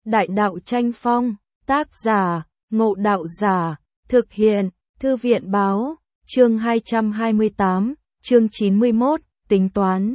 Đại đạo tranh phong, tác giả, Ngộ Đạo Giả, thực hiện, Thư viện báo, chương 228, chương 91, tính toán.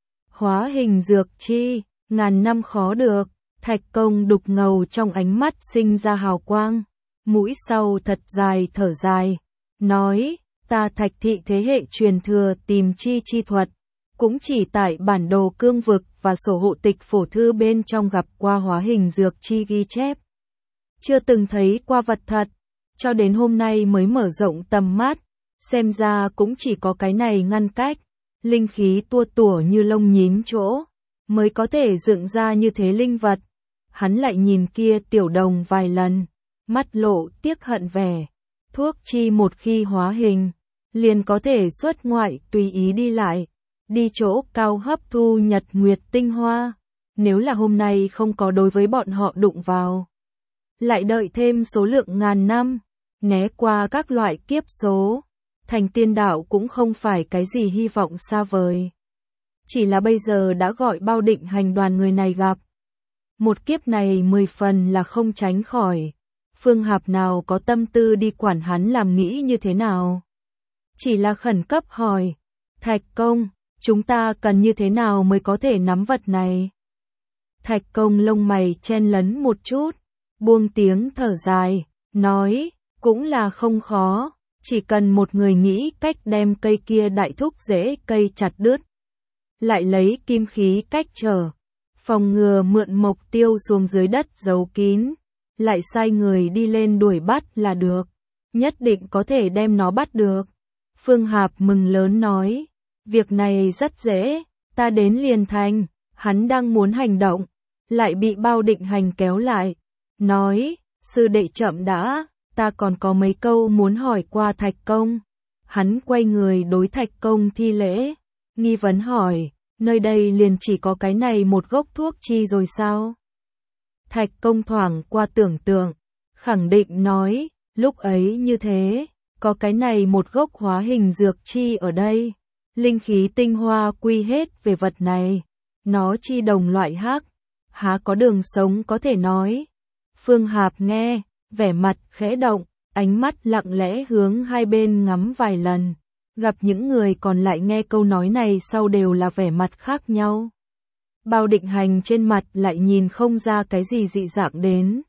Hóa hình dược chi, ngàn năm khó được, Thạch Công đục ngầu trong ánh mắt sinh ra hào quang, mũi sau thật dài thở dài, nói, ta Thạch thị thế hệ truyền thừa tìm chi thuật, cũng chỉ tại bản đồ cương vực và sổ hộ tịch phổ thư bên trong gặp qua hóa hình dược chi ghi chép. Chưa từng thấy qua vật thật, cho đến hôm nay mới mở rộng tầm mắt, xem ra cũng chỉ có cái này ngăn cách, linh khí tua tủa như lông nhím chỗ, mới có thể dựng ra như thế linh vật. Hắn lại nhìn kia tiểu đồng vài lần, mắt lộ tiếc hận vẻ, thuốc chi một khi hóa hình, liền có thể xuất ngoại tùy ý đi lại, đi chỗ cao hấp thu nhật nguyệt tinh hoa, nếu là hôm nay không có đối với bọn họ đụng vào. Lại đợi thêm số lượng ngàn năm, né qua các loại kiếp số, thành tiên đạo cũng không phải cái gì hy vọng xa vời. Chỉ là bây giờ đã gọi Bao Định Hành đoàn người này gặp. Một kiếp này 10 phần là không tránh khỏi, Phương Hạp nào có tâm tư đi quản hắn làm nghĩ như thế nào. Chỉ là khẩn cấp hỏi, Thạch Công, chúng ta cần như thế nào mới có thể nắm vật này? Thạch Công lông mày chen lấn một chút, buông tiếng thở dài, nói, cũng là không khó, chỉ cần một người nghĩ cách đem cây kia đại thúc rễ cây chặt đứt. Lại lấy kim khí cách trở, phòng ngừa mượn mục tiêu xuống dưới đất giấu kín, lại sai người đi lên đuổi bắt là được, nhất định có thể đem nó bắt được. Phương Hạp mừng lớn nói, việc này rất dễ, ta đến liền thành. Hắn đang muốn hành động, lại bị Bao Định Hành kéo lại, nói, sư đệ chậm đã, ta còn có mấy câu muốn hỏi qua Thạch Công. Hắn quay người đối Thạch Công thi lễ, nghi vấn hỏi, nơi đây liền chỉ có cái này một gốc thuốc chi rồi sao? Thạch Công thoảng qua tưởng tượng, khẳng định nói, lúc ấy như thế, có cái này một gốc hóa hình dược chi ở đây, linh khí tinh hoa quy hết về vật này, nó chi đồng loại hắc, há có đường sống có thể nói. Phương Hạp nghe, vẻ mặt khẽ động, ánh mắt lặng lẽ hướng hai bên ngắm vài lần, gặp những người còn lại nghe câu nói này sau đều là vẻ mặt khác nhau. Bao Định Hành trên mặt lại nhìn không ra cái gì dị dạng đến.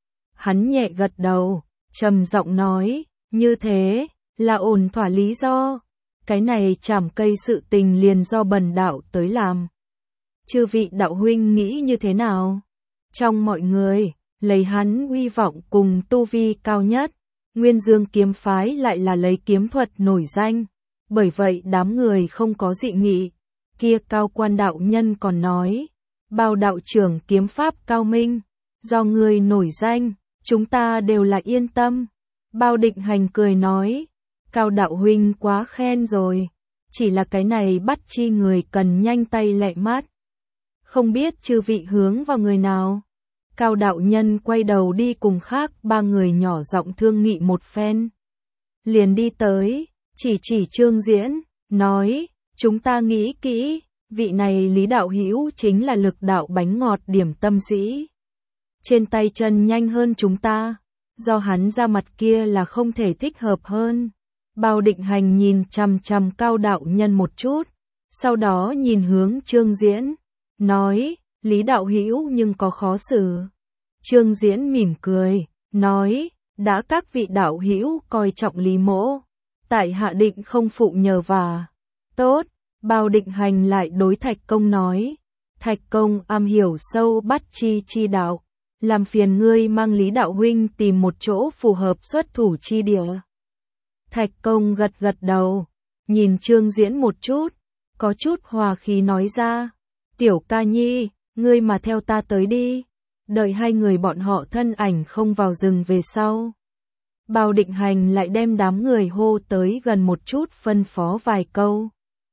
Hắn nhẹ gật đầu, trầm giọng nói, như thế, là ổn thỏa lý do. Cái này chảm cây sự tình liền do bần đạo tới làm. Chư vị đạo huynh nghĩ như thế nào? Trong mọi người, lấy hắn uy vọng cùng tu vi cao nhất, Nguyên Dương kiếm phái lại là lấy kiếm thuật nổi danh. Bởi vậy đám người không có dị nghị. Kia Cao Quan đạo nhân còn nói, Bao đạo trưởng kiếm pháp cao minh, do người nổi danh, chúng ta đều là yên tâm. Bao Định Hành cười nói, Cao đạo huynh quá khen rồi, chỉ là cái này bắt chi người cần nhanh tay lẹ mắt. Không biết chư vị hướng vào người nào? Cao đạo nhân quay đầu đi cùng khác ba người nhỏ giọng thương nghị một phen. Liền đi tới, chỉ Trương Diễn, nói, chúng ta nghĩ kỹ, vị này Lý đạo hữu chính là Lực đạo bánh ngọt điểm tâm sĩ. Trên tay chân nhanh hơn chúng ta, do hắn ra mặt kia là không thể thích hợp hơn. Bao Định Hành nhìn chằm chằm Cao đạo nhân một chút, sau đó nhìn hướng Trương Diễn, nói, Lý đạo hữu nhưng có khó xử. Trương Diễn mỉm cười, nói, đã các vị đạo hữu coi trọng Lý mỗ, tại hạ định không phụ nhờ vả. Tốt, Bao Định Hành lại đối Thạch Công nói, Thạch Công am hiểu sâu bắt chi đạo, làm phiền ngươi mang Lý đạo huynh tìm một chỗ phù hợp xuất thủ chi địa. Thạch Công gật gật đầu, nhìn Trương Diễn một chút, có chút hòa khí nói ra, tiểu ca nhi, ngươi mà theo ta tới đi. Đợi hai người bọn họ thân ảnh không vào rừng về sau. Bao Định Hành lại đem đám người hô tới gần một chút phân phó vài câu.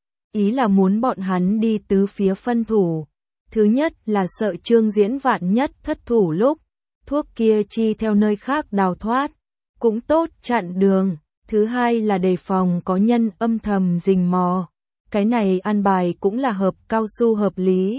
Ý là muốn bọn hắn đi tứ phía phân thủ. Thứ nhất là sợ Trương Diễn vạn nhất thất thủ lúc, thuốc kia chi theo nơi khác đào thoát, cũng tốt chặn đường. Thứ hai là đề phòng có nhân âm thầm rình mò. Cái này an bài cũng là hợp cao su hợp lý.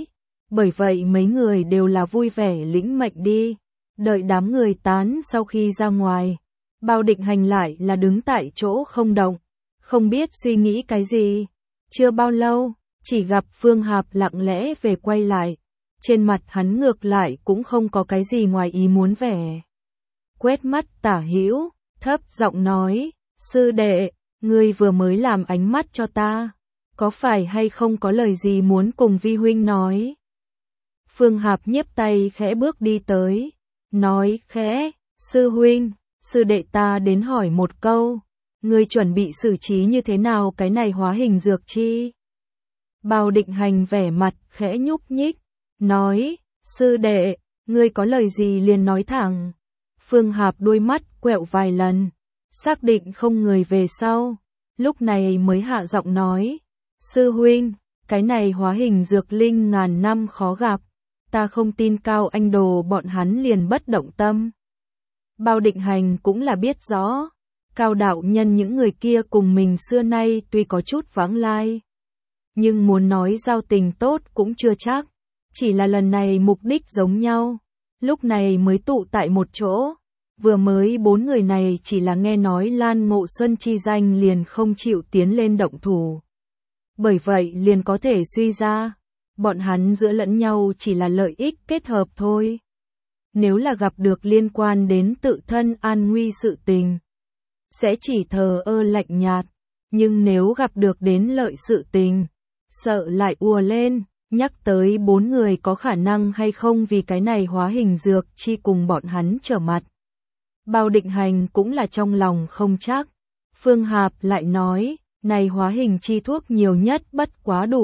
Bởi vậy mấy người đều là vui vẻ lĩnh mệnh đi. Đợi đám người tán sau khi ra ngoài, Bao Định Hành lại là đứng tại chỗ không động, không biết suy nghĩ cái gì. Chưa bao lâu, chỉ gặp Phương Hạp lặng lẽ về quay lại. Trên mặt hắn ngược lại cũng không có cái gì ngoài ý muốn vẻ. Quét mắt tả hữu, thấp giọng nói, sư đệ, ngươi vừa mới làm ánh mắt cho ta, có phải hay không có lời gì muốn cùng vi huynh nói? Phương Hạp nhếch tay khẽ bước đi tới, nói khẽ, sư huynh, sư đệ ta đến hỏi một câu, ngươi chuẩn bị xử trí như thế nào cái này hóa hình dược chi? Bao Định Hành vẻ mặt khẽ nhúc nhích, nói, sư đệ, ngươi có lời gì liền nói thẳng. Phương Hạp đôi mắt quẹo vài lần, xác định không người về sau, lúc này mới hạ giọng nói, sư huynh, cái này hóa hình dược linh ngàn năm khó gặp, ta không tin Cao Anh Đồ bọn hắn liền bất động tâm. Bao Định Hành cũng là biết rõ, Cao đạo nhân những người kia cùng mình xưa nay tuy có chút vãng lai, nhưng muốn nói giao tình tốt cũng chưa chắc, chỉ là lần này mục đích giống nhau, lúc này mới tụ tại một chỗ. Vừa mới 4 người này chỉ là nghe nói Lan Ngộ Xuân chi danh liền không chịu tiến lên động thủ. Bởi vậy liền có thể suy ra, bọn hắn giữa lẫn nhau chỉ là lợi ích kết hợp thôi. Nếu là gặp được liên quan đến tự thân an nguy sự tình, sẽ chỉ thờ ơ lạnh nhạt, nhưng nếu gặp được đến lợi sự tình, sợ lại ùa lên, nhắc tới 4 người có khả năng hay không vì cái này hóa hình dược chi cùng bọn hắn trở mặt. Bao Định Hành cũng là trong lòng không chắc. Phương Hạp lại nói, này hóa hình chi thuốc nhiều nhất bất quá đủ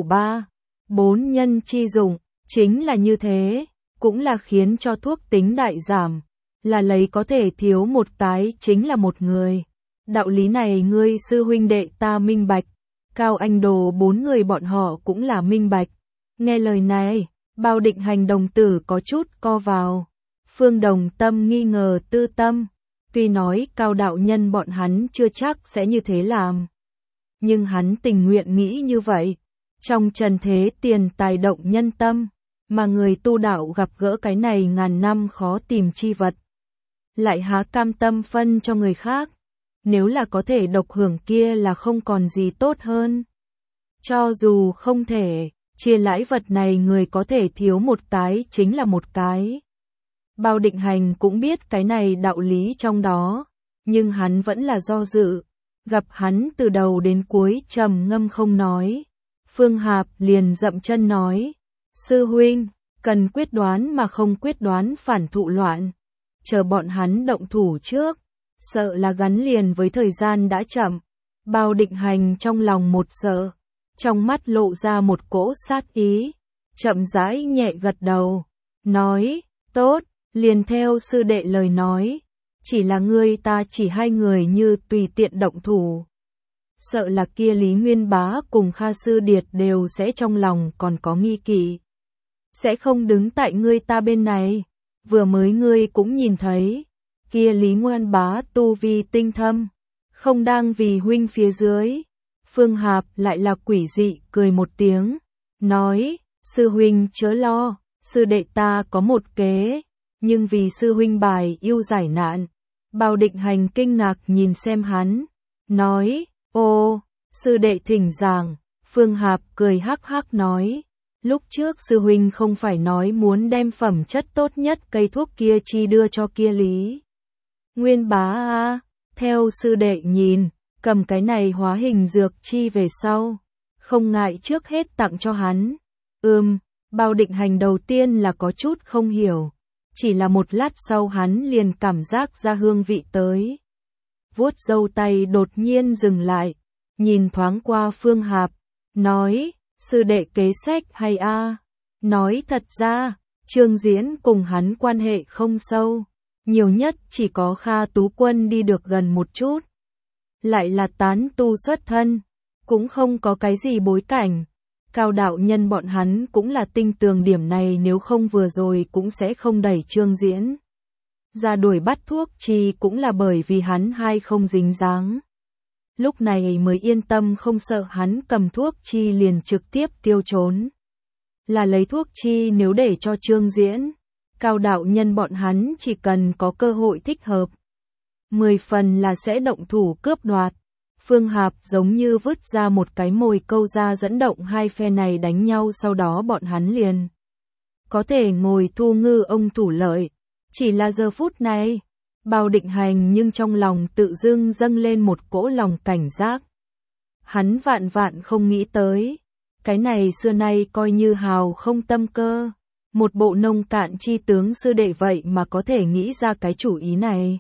3-4 nhân chi dụng, chính là như thế, cũng là khiến cho thuốc tính đại giảm, là lấy có thể thiếu một cái chính là một người. Đạo lý này ngươi sư huynh đệ ta minh bạch, Cao Anh Đồ 4 người bọn họ cũng là minh bạch. Nghe lời này, Bao Định Hành đồng tử có chút co vào. Phương Đồng Tâm nghi ngờ tư tâm, tuy nói Cao đạo nhân bọn hắn chưa chắc sẽ như thế làm, nhưng hắn tình nguyện nghĩ như vậy. Trong trần thế tiền tài động nhân tâm, mà người tu đạo gặp gỡ cái này ngàn năm khó tìm chi vật, lại há cam tâm phân cho người khác, nếu là có thể độc hưởng kia là không còn gì tốt hơn. Cho dù không thể, chia lãi vật này người có thể thiếu một cái chính là một cái. Bao Định Hành cũng biết cái này đạo lý trong đó, nhưng hắn vẫn là do dự. Gặp hắn từ đầu đến cuối trầm ngâm không nói, Phương Hạp liền dậm chân nói, sư huynh, cần quyết đoán mà không quyết đoán phản thụ loạn, chờ bọn hắn động thủ trước, sợ là gắn liền với thời gian đã chậm. Bao Định Hành trong lòng một sợ, trong mắt lộ ra một cỗ sát ý, chậm rãi nhẹ gật đầu, nói, tốt, liền theo sư đệ lời nói, chỉ là ngươi ta chỉ 2 người như tùy tiện động thủ. Sợ là kia Lý Nguyên Bá cùng Kha Sư Điệt đều sẽ trong lòng còn có nghi kỵ, sẽ không đứng tại ngươi ta bên này. Vừa mới ngươi cũng nhìn thấy, kia Lý Nguyên Bá tu vi tinh thâm, không đang vì huynh phía dưới. Phương Hạp lại là quỷ dị cười một tiếng, nói, sư huynh chớ lo, sư đệ ta có một kế, nhưng vì sư huynh bài yêu giải nạn. Bao Định Hành kinh ngạc nhìn xem hắn, nói, ô, sư đệ thỉnh giảng. Phương Hạp cười hắc hắc nói, lúc trước sư huynh không phải nói muốn đem phẩm chất tốt nhất cây thuốc kia chi đưa cho kia Lý Nguyên Bá à, theo sư đệ nhìn, cầm cái này hóa hình dược chi về sau, không ngại trước hết tặng cho hắn. Bao Định Hành đầu tiên là có chút không hiểu, chỉ là một lát sau hắn liền cảm giác ra hương vị tới. Vuốt râu tay đột nhiên dừng lại, nhìn thoáng qua Phương Hạp, nói, sư đệ kế sách hay a? Nói thật ra, Trương Diễn cùng hắn quan hệ không sâu, nhiều nhất chỉ có Kha Tú Quân đi được gần một chút. Lại là tán tu xuất thân, cũng không có cái gì bối cảnh. Cao đạo nhân bọn hắn cũng là tinh tường điểm này, nếu không vừa rồi cũng sẽ không đẩy Trương Diễn ra đuổi bắt thuốc chi, cũng là bởi vì hắn hai không dính dáng. Lúc này mới yên tâm không sợ hắn cầm thuốc chi liền trực tiếp tiêu trốn. là lấy thuốc chi nếu để cho Trương Diễn. Cao đạo nhân bọn hắn chỉ cần có cơ hội thích hợp, 10 phần là sẽ động thủ cướp đoạt. Phương Hạp giống như vứt ra một cái mồi câu ra dẫn động hai phe này đánh nhau, sau đó bọn hắn liền có thể ngồi thu ngư ông thủ lợi. Chỉ là giờ phút này, Bao Định Hành nhưng trong lòng tự dưng dâng lên một cỗ lòng cảnh giác. Hắn vạn vạn không nghĩ tới, cái này xưa nay coi như hào không tâm cơ, một bộ nông cạn chi tướng sư đệ vậy mà có thể nghĩ ra cái chủ ý này.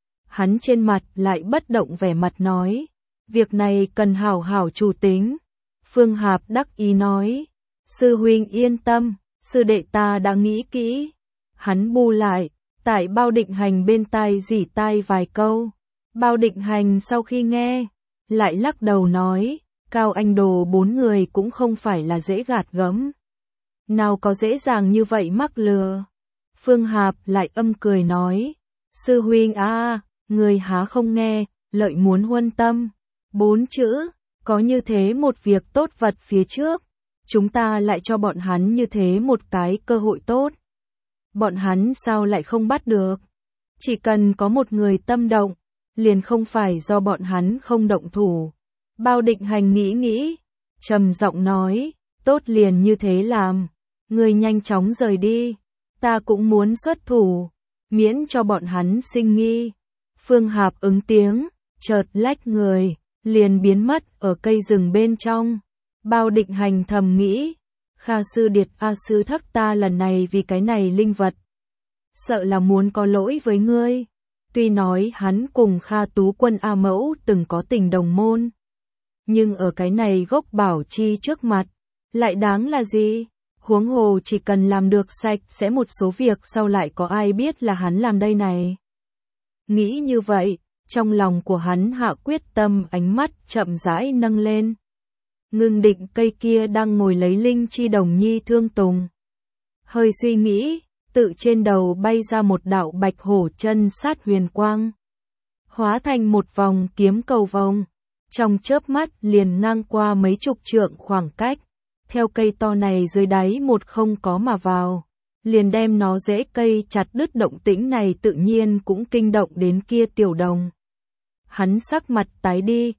Hắn trên mặt lại bất động vẻ mặt nói, việc này cần hảo hảo chủ tính. Phương Hạp đắc ý nói, sư huynh yên tâm, sư đệ ta đã nghĩ kỹ. Hắn bu lại, tại Bao Định Hành bên tai rỉ tai vài câu. Bao Định Hành sau khi nghe, lại lắc đầu nói, Cao Anh Đồ 4 người cũng không phải là dễ gạt gẫm. Nào có dễ dàng như vậy mắc lừa. Phương Hạp lại âm cười nói, sư huynh người há không nghe, lợi muốn huân tâm. 4 chữ, có như thế một việc tốt vật phía trước, chúng ta lại cho bọn hắn như thế một cái cơ hội tốt. Bọn hắn sao lại không bắt được? Chỉ cần có một người tâm động, liền không phải do bọn hắn không động thủ. Bao Định Hành nghĩ, trầm giọng nói, tốt liền như thế làm, người nhanh chóng rời đi, ta cũng muốn xuất thủ, miễn cho bọn hắn sinh nghi. Phương Hạp ứng tiếng, chợt lách người, liền biến mất ở cây rừng bên trong. Bao Định Hành thầm nghĩ, Kha sư điệt sư thắc ta lần này vì cái này linh vật, sợ là muốn có lỗi với ngươi. Tuy nói hắn cùng Kha Tú Quân A Mẫu từng có tình đồng môn, nhưng ở cái này gốc bảo chi trước mặt, lại đáng là gì? Huống hồ chỉ cần làm được sạch sẽ một số việc sau lại có ai biết là hắn làm đây này. Nghĩ như vậy, trong lòng của hắn hạ quyết tâm, ánh mắt chậm rãi nâng lên. Ngưng định cây kia đang ngồi lấy linh chi đồng nhi thương tùng. Hơi suy nghĩ, tự trên đầu bay ra một đạo bạch hổ chân sát huyền quang. Hóa thành một vòng kiếm cầu vòng. Trong chớp mắt liền ngang qua mấy chục trượng khoảng cách. Theo cây to này dưới đáy một không có mà vào. Liền đem nó rễ cây chặt đứt, động tĩnh này tự nhiên cũng kinh động đến kia tiểu đồng. Hắn sắc mặt tái đi,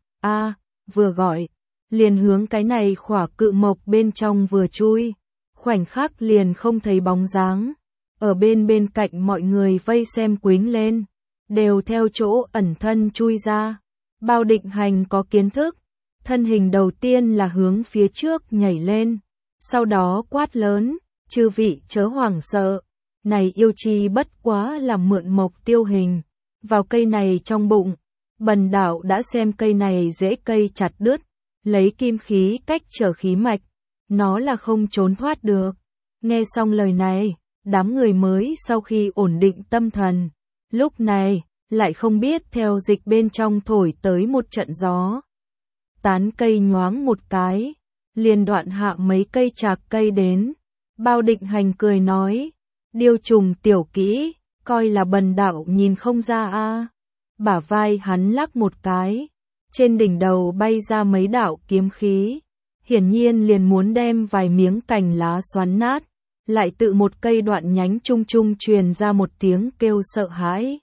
vừa gọi, liền hướng cái này khỏa cự mộc bên trong vừa chui. Khoảnh khắc liền không thấy bóng dáng. Ở bên cạnh mọi người vây xem quính lên, đều theo chỗ ẩn thân chui ra. Bao Định Hành có kiến thức, thân hình đầu tiên là hướng phía trước nhảy lên, sau đó quát lớn, chư vị chớ hoảng sợ, này yêu chi bất quá là mượn mộc tiêu hình, vào cây này trong bụng, bần đạo đã xem cây này rễ cây chặt đứt, lấy kim khí cách trở khí mạch, nó là không trốn thoát được. Nghe xong lời này, đám người mới sau khi ổn định tâm thần, lúc này lại không biết theo dịch bên trong thổi tới một trận gió. Tán cây nhoáng một cái, liền đoạn hạ mấy cây trạc cây đến. Bao Định Hành cười nói, điêu trùng tiểu kỹ, coi là bần đạo nhìn không ra Bả vai hắn lắc một cái, trên đỉnh đầu bay ra mấy đạo kiếm khí, hiển nhiên liền muốn đem vài miếng cành lá xoắn nát, lại tự một cây đoạn nhánh trung trung truyền ra một tiếng kêu sợ hãi.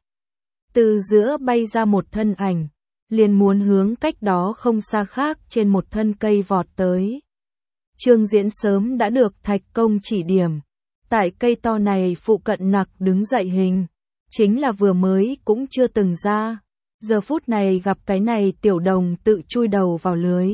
Từ giữa bay ra một thân ảnh, liền muốn hướng cách đó không xa khác trên một thân cây vọt tới. Trương Diễn sớm đã được Thạch Công chỉ điểm, tại cây to này phụ cận nặc đứng dậy hình, chính là vừa mới cũng chưa từng ra, giờ phút này gặp cái này tiểu đồng tự chui đầu vào lưới.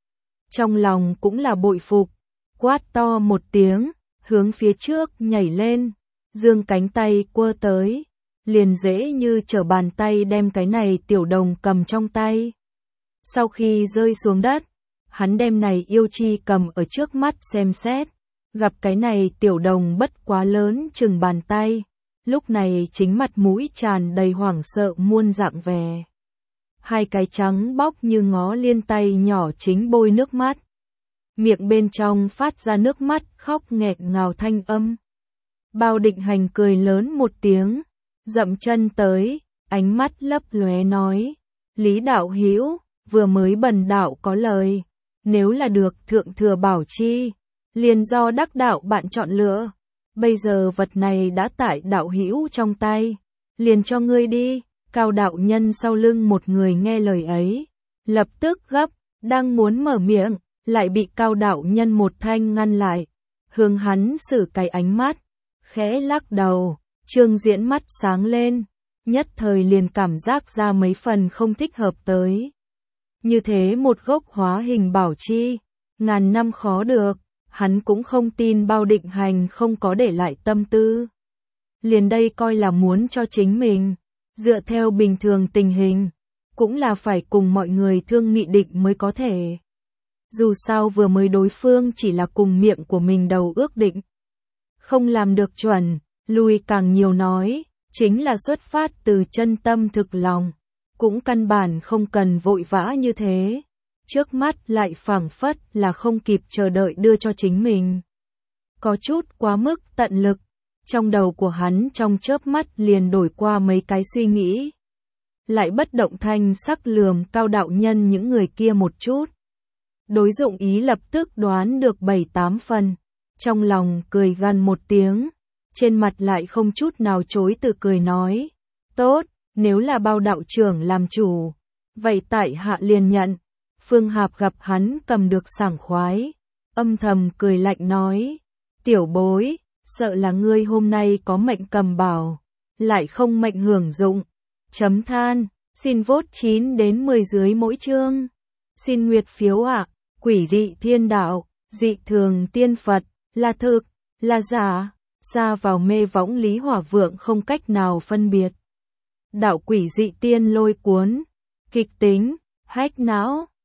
Trong lòng cũng là bội phục, quát to một tiếng, hướng phía trước nhảy lên, giương cánh tay quơ tới, liền dễ như trở bàn tay đem cái này tiểu đồng cầm trong tay. Sau khi rơi xuống đất, hắn đem này yêu chi cầm ở trước mắt xem xét, gặp cái này tiểu đồng bất quá lớn chừng bàn tay, lúc này chính mặt mũi tràn đầy hoảng sợ muôn dạng vẻ. Hai cái trắng bóc như ngó liên tay nhỏ chính bôi nước mắt. Miệng bên trong phát ra nước mắt khóc nghẹn ngào thanh âm. Bao Định Hành cười lớn một tiếng, dậm chân tới, ánh mắt lấp lóe nói, Lý đạo hữu, vừa mới bần đạo có lời, nếu là được thượng thừa bảo chi, liền do đắc đạo bạn chọn lựa. Bây giờ vật này đã tại đạo hữu trong tay, liền cho ngươi đi. Cao đạo nhân sau lưng một người nghe lời ấy, lập tức gấp, đang muốn mở miệng, lại bị cao đạo nhân một thanh ngăn lại, hướng hắn xử cái ánh mắt, khẽ lắc đầu. Trương Diễn mắt sáng lên, nhất thời liền cảm giác ra mấy phần không thích hợp tới. Như thế một gốc hóa hình bảo chi, ngàn năm khó được, hắn cũng không tin Bao Định Hành không có để lại tâm tư. Liền đây coi là muốn cho chính mình, dựa theo bình thường tình hình, cũng là phải cùng mọi người thương nghị định mới có thể. Dù sao vừa mới đối phương chỉ là cùng miệng của mình đầu ước định, không làm được chuẩn, lui càng nhiều nói, chính là xuất phát từ chân tâm thực lòng, cũng căn bản không cần vội vã như thế. Trước mắt lại phảng phất là không kịp chờ đợi đưa cho chính mình. Có chút quá mức tận lực, trong đầu của hắn trong chớp mắt liền đổi qua mấy cái suy nghĩ. Lại bất động thanh sắc lườm Cao đạo nhân những người kia một chút. Đối dụng ý lập tức đoán được 7-8 phần, trong lòng cười gằn một tiếng, trên mặt lại không chút nào chối từ cười nói, tốt, nếu là Bao đạo trưởng làm chủ, vậy tại hạ liền nhận. Phương Hạp gặp hắn cầm được sảng khoái, âm thầm cười lạnh nói, tiểu bối, sợ là ngươi hôm nay có mệnh cầm bảo, lại không mệnh hưởng dụng. Chấm than, xin vote 9 đến 10 dưới mỗi chương. Xin nguyệt phiếu ạ. Quỷ dị thiên đạo, dị thường tiên Phật, là thực, là giả, xa vào mê võng Lý Hỏa Vượng không cách nào phân biệt. Đạo quỷ dị tiên lôi cuốn, kịch tính, hách não.